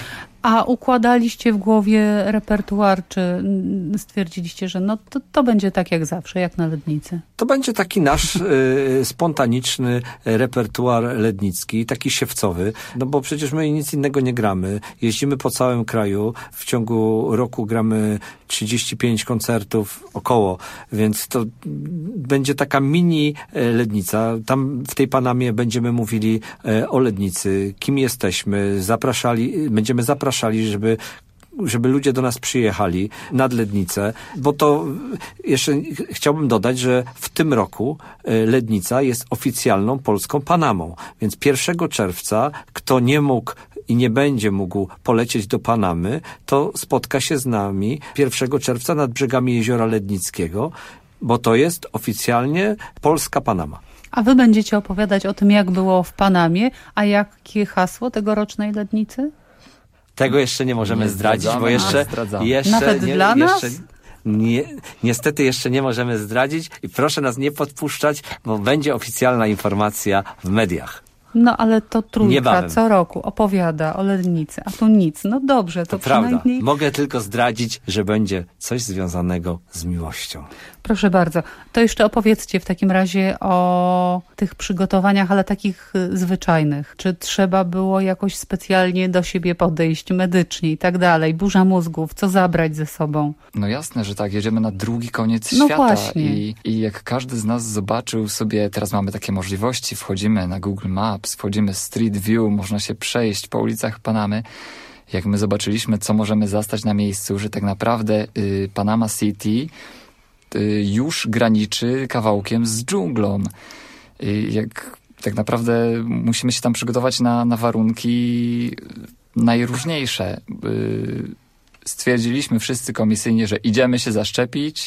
A układaliście w głowie repertuar, czy stwierdziliście, że no to, to będzie tak jak zawsze, jak na Lednicy? To będzie taki nasz y, spontaniczny repertuar lednicki, taki siewcowy, no bo przecież my nic innego nie gramy. Jeździmy po całym kraju, w ciągu roku gramy trzydzieści pięć koncertów około, więc to będzie taka mini Lednica. Tam w tej Panamie będziemy mówili o Lednicy, kim jesteśmy, zapraszali, będziemy zapraszali, żeby żeby ludzie do nas przyjechali nad Lednicę, bo to jeszcze chciałbym dodać, że w tym roku Lednica jest oficjalną polską Panamą, więc pierwszego czerwca kto nie mógł i nie będzie mógł polecieć do Panamy, to spotka się z nami pierwszego czerwca nad brzegami Jeziora Lednickiego, bo to jest oficjalnie polska Panama. A wy będziecie opowiadać o tym, jak było w Panamie, a jakie hasło tegorocznej Lednicy? Tego jeszcze nie możemy nie zdradzić, bo jeszcze... jeszcze Nawet nie, dla nas? jeszcze, nie, niestety jeszcze nie możemy zdradzić i proszę nas nie podpuszczać, bo będzie oficjalna informacja w mediach. No ale to Trójka Niebawem. Co roku opowiada o Lednicy, a tu nic. No dobrze, to, To prawda. przynajmniej... Mogę tylko zdradzić, że będzie coś związanego z miłością. Proszę bardzo. To jeszcze opowiedzcie w takim razie o tych przygotowaniach, ale takich zwyczajnych. Czy trzeba było jakoś specjalnie do siebie podejść medycznie i tak dalej? Burza mózgów, co zabrać ze sobą? No jasne, że tak. Jedziemy na drugi koniec No świata. właśnie. I, I jak każdy z nas zobaczył sobie, teraz mamy takie możliwości, wchodzimy na Google Maps, wchodzimy w Street View, można się przejść po ulicach Panamy. Jak my zobaczyliśmy, co możemy zastać na miejscu, że tak naprawdę y, Panama City już graniczy kawałkiem z dżunglą. I jak tak naprawdę musimy się tam przygotować na, na warunki najróżniejsze. Stwierdziliśmy wszyscy komisyjnie, że idziemy się zaszczepić,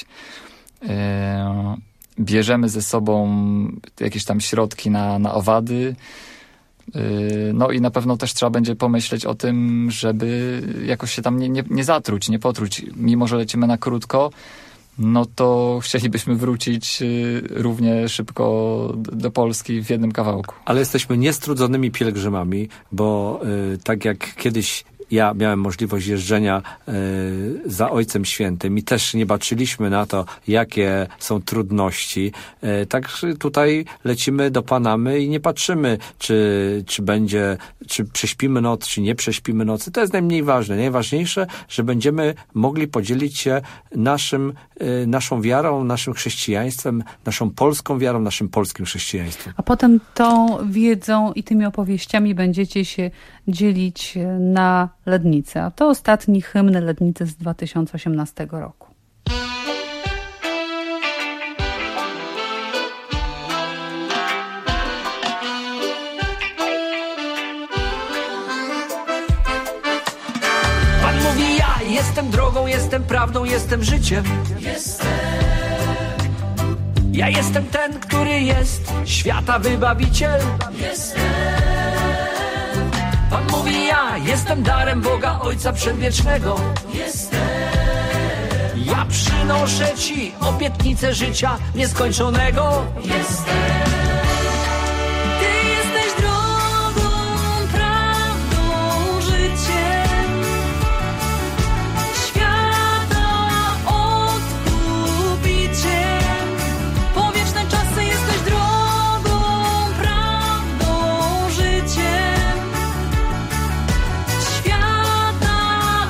bierzemy ze sobą jakieś tam środki na, na owady. No i na pewno też trzeba będzie pomyśleć o tym, żeby jakoś się tam nie, nie, nie zatruć, nie potruć. Mimo że lecimy na krótko, no to chcielibyśmy wrócić równie szybko do Polski w jednym kawałku. Ale jesteśmy niestrudzonymi pielgrzymami, bo y, tak jak kiedyś ja miałem możliwość jeżdżenia y, za Ojcem Świętym i też nie baczyliśmy na to, jakie są trudności. Y, tak tutaj lecimy do Panamy i nie patrzymy, czy, czy będzie, czy prześpimy noc, czy nie prześpimy nocy. To jest najmniej ważne. Najważniejsze, że będziemy mogli podzielić się naszym, y, naszą wiarą, naszym chrześcijaństwem, naszą polską wiarą, naszym polskim chrześcijaństwem. A potem tą wiedzą i tymi opowieściami będziecie się dzielić na Lednicy. A to ostatni hymn Lednicy z dwa tysiące osiemnastego roku. Pan mówi: ja jestem drogą, jestem prawdą, jestem życiem. Jestem. Ja jestem ten, który jest świata wybawiciel. Jestem. Pan mówi: ja jestem darem Boga Ojca Przedwiecznego. Jestem. Ja przynoszę Ci obietnicę życia nieskończonego. Jestem. Ty jesteś drogą, prawdą, życiem. Świata odkupiciel. Po wieczne czasy jesteś drogą, prawdą, życiem. Świata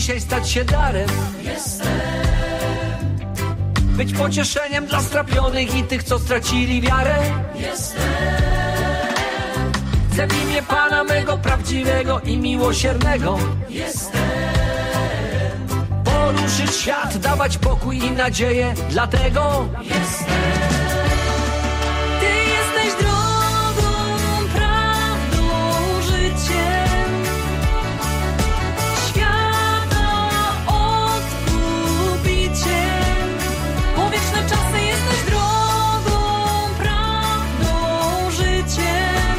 dzisiaj stać się darem. Jestem. Być pocieszeniem dla strapionych i tych, co stracili wiarę. Jestem. Chcę w imię Pana mego prawdziwego i miłosiernego. Jestem. Poruszyć świat, dawać pokój i nadzieję, dlatego jestem. Ty jesteś drogą, prawdą, życiem świata, odkupiciem. Po wieczne czasy jesteś drogą, prawdą, życiem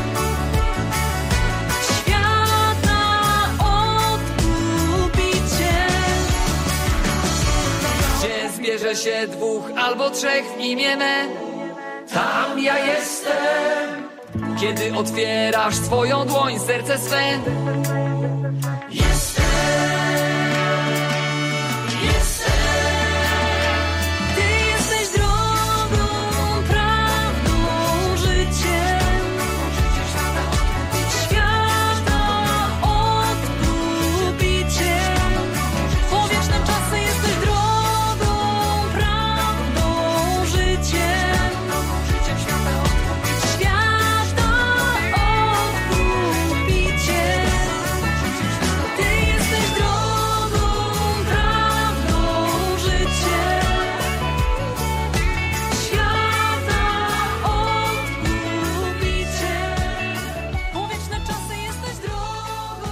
świata, odkupiciem. Gdzie zbierze się dwóch albo trzech w imię me, tam ja jestem. Kiedy otwierasz swoją dłoń, serce swe, jestem. Jestem. Ty jesteś drogą, prawdą, życiem świata, odkupiciem. Po wieczne czasy jesteś drogą, prawdą, życiem świata, odkupiciem. Ty jesteś drogą, prawdą, życiem świata, odkupiciem. Po wieczne czasy jesteś drogą.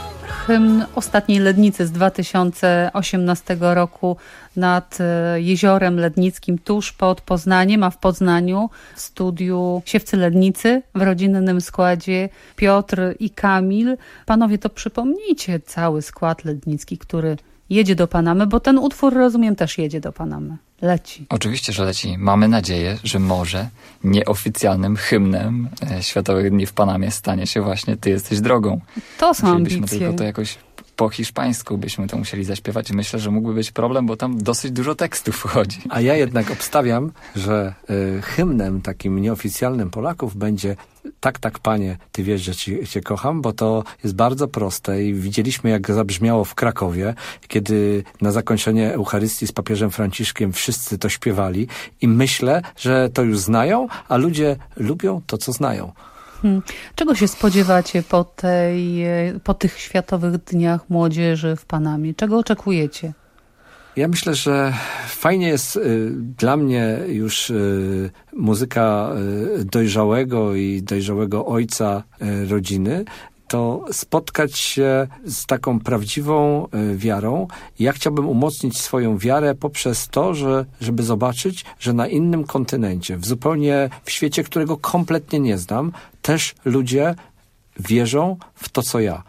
Hymn Ostatniej Lednicy z dwa tysiące osiemnastego roku nad e, Jeziorem Lednickim, tuż pod Poznaniem, a w Poznaniu w studiu Siewcy Lednicy w rodzinnym składzie Piotr i Kamil. Panowie, to przypomnijcie cały skład lednicki, który jedzie do Panamy, bo ten utwór, rozumiem, też jedzie do Panamy. Leci. Oczywiście, że leci. Mamy nadzieję, że może nieoficjalnym hymnem e, Światowych Dni w Panamie stanie się właśnie Ty jesteś drogą. To są Musielibyśmy ambicje. tylko to jakoś po hiszpańsku byśmy to musieli zaśpiewać i myślę, że mógłby być problem, bo tam dosyć dużo tekstów wchodzi. A ja jednak obstawiam, że y, hymnem takim nieoficjalnym Polaków będzie Tak, tak, Panie, Ty wiesz, że ci, Cię kocham, bo to jest bardzo proste i widzieliśmy, jak zabrzmiało w Krakowie, kiedy na zakończenie Eucharystii z papieżem Franciszkiem wszyscy to śpiewali i myślę, że to już znają, a ludzie lubią to, co znają. Hmm. Czego się spodziewacie po, tej, po tych Światowych Dniach Młodzieży w Panamie? Czego oczekujecie? Ja myślę, że fajnie jest y, dla mnie już y, muzyka y, dojrzałego i dojrzałego ojca y, rodziny, to spotkać się z taką prawdziwą y, wiarą. Ja chciałbym umocnić swoją wiarę poprzez to, że, żeby zobaczyć, że na innym kontynencie, w zupełnie w świecie, którego kompletnie nie znam, też ludzie wierzą w to, co ja.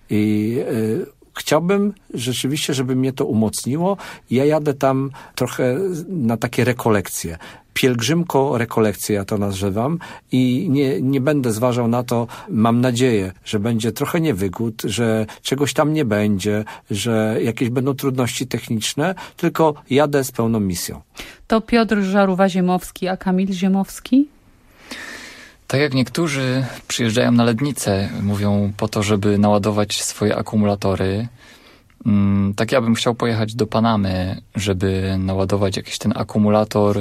I y, chciałbym rzeczywiście, żeby mnie to umocniło. Ja jadę tam trochę na takie rekolekcje. Pielgrzymko rekolekcje ja to nazywam i nie, nie będę zważał na to, mam nadzieję, że będzie trochę niewygód, że czegoś tam nie będzie, że jakieś będą trudności techniczne, tylko jadę z pełną misją. To Piotr Żarówa-Ziemowski, a Kamil Ziemowski? Tak jak niektórzy przyjeżdżają na Lednicę, mówią po to, żeby naładować swoje akumulatory, tak ja bym chciał pojechać do Panamy, żeby naładować jakiś ten akumulator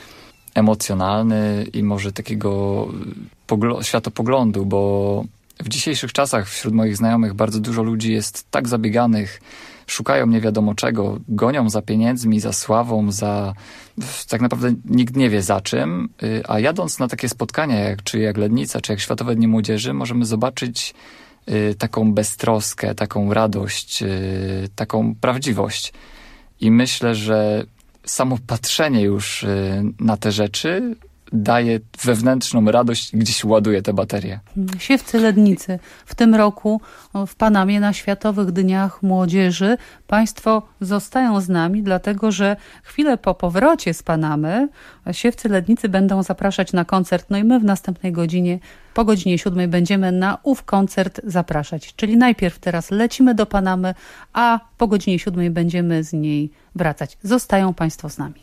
emocjonalny i może takiego pogl- światopoglądu, bo w dzisiejszych czasach wśród moich znajomych bardzo dużo ludzi jest tak zabieganych, szukają nie wiadomo czego, gonią za pieniędzmi, za sławą, za tak naprawdę nikt nie wie za czym, a jadąc na takie spotkania jak, czy jak Lednica, czy jak Światowe Dni Młodzieży, możemy zobaczyć y, taką beztroskę, taką radość, y, taką prawdziwość. I myślę, że samo patrzenie już y, na te rzeczy daje wewnętrzną radość i gdzieś ładuje te baterie. Siewcy Lednicy. W tym roku w Panamie na Światowych Dniach Młodzieży Państwo zostają z nami, dlatego że chwilę po powrocie z Panamy Siewcy Lednicy będą zapraszać na koncert. No i my w następnej godzinie, po godzinie siódmej będziemy na ów koncert zapraszać. Czyli najpierw teraz lecimy do Panamy, a po godzinie siódmej będziemy z niej wracać. Zostają Państwo z nami.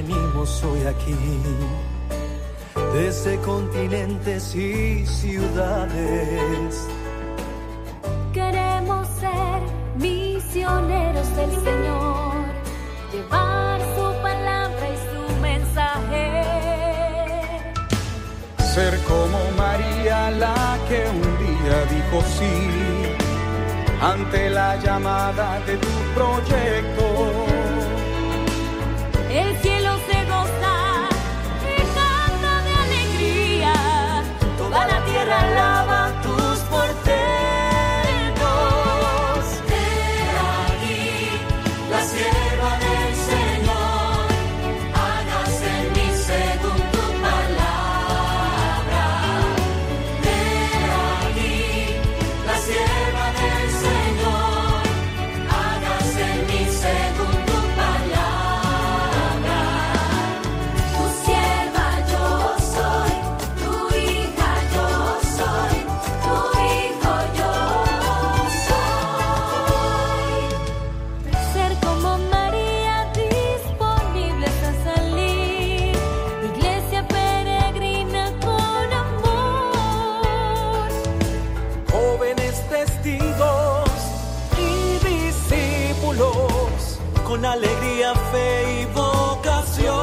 venimos hoy aquí, desde continentes y ciudades. Queremos ser misioneros del Señor, llevar su palabra y su mensaje. Ser como María, la que un día dijo sí ante la llamada de tu proyecto. El cielo se goza y canta de alegría, toda la tierra alaba tus portentos. He aquí la sierva del Señor, hágase en mí según tu palabra. He aquí la sierva del Señor, hágase en mí según tu palabra. Tu sierva yo soy, tu hija yo soy, tu hijo yo soy. Ser como María, disponibles a salir, iglesia peregrina con amor. Jóvenes testigos y discípulos, con alegría, fe y vocación.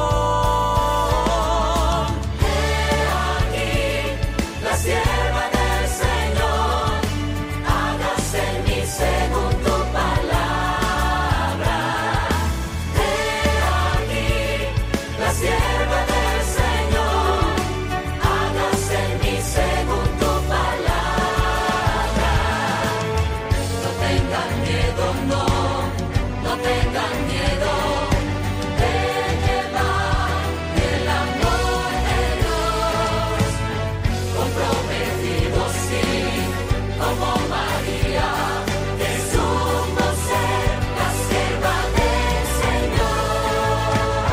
He aquí la sierva del Señor, hágase en mí según tu palabra. He aquí la sierva del Señor, hágase en mí según tu palabra. No tengan miedo, no, no tengan miedo de llevar el amor de Dios. Comprometido sí, como María, que supo ser la sierva del Señor.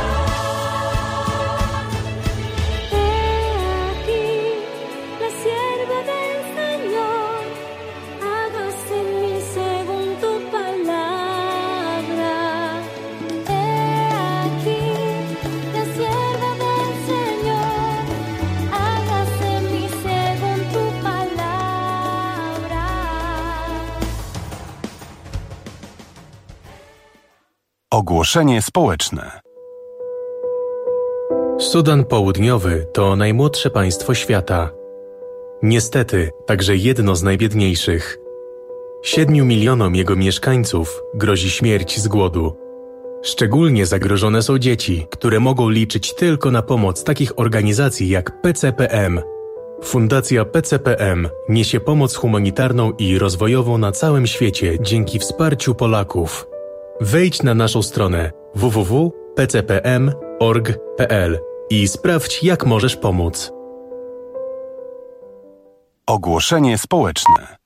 He aquí la sierva del Señor, hágase en mí según tu palabra. He aquí la sierva del Señor, hágase en mí según tu palabra. Ogłoszenie społeczne. Sudan Południowy to najmłodsze państwo świata. Niestety, także jedno z najbiedniejszych. Siedmiu milionom jego mieszkańców grozi śmierć z głodu. Szczególnie zagrożone są dzieci, które mogą liczyć tylko na pomoc takich organizacji jak P C P M. Fundacja P C P M niesie pomoc humanitarną i rozwojową na całym świecie dzięki wsparciu Polaków. Wejdź na naszą stronę w w w kropka p c p m kropka org kropka p l i sprawdź, jak możesz pomóc. Ogłoszenie społeczne.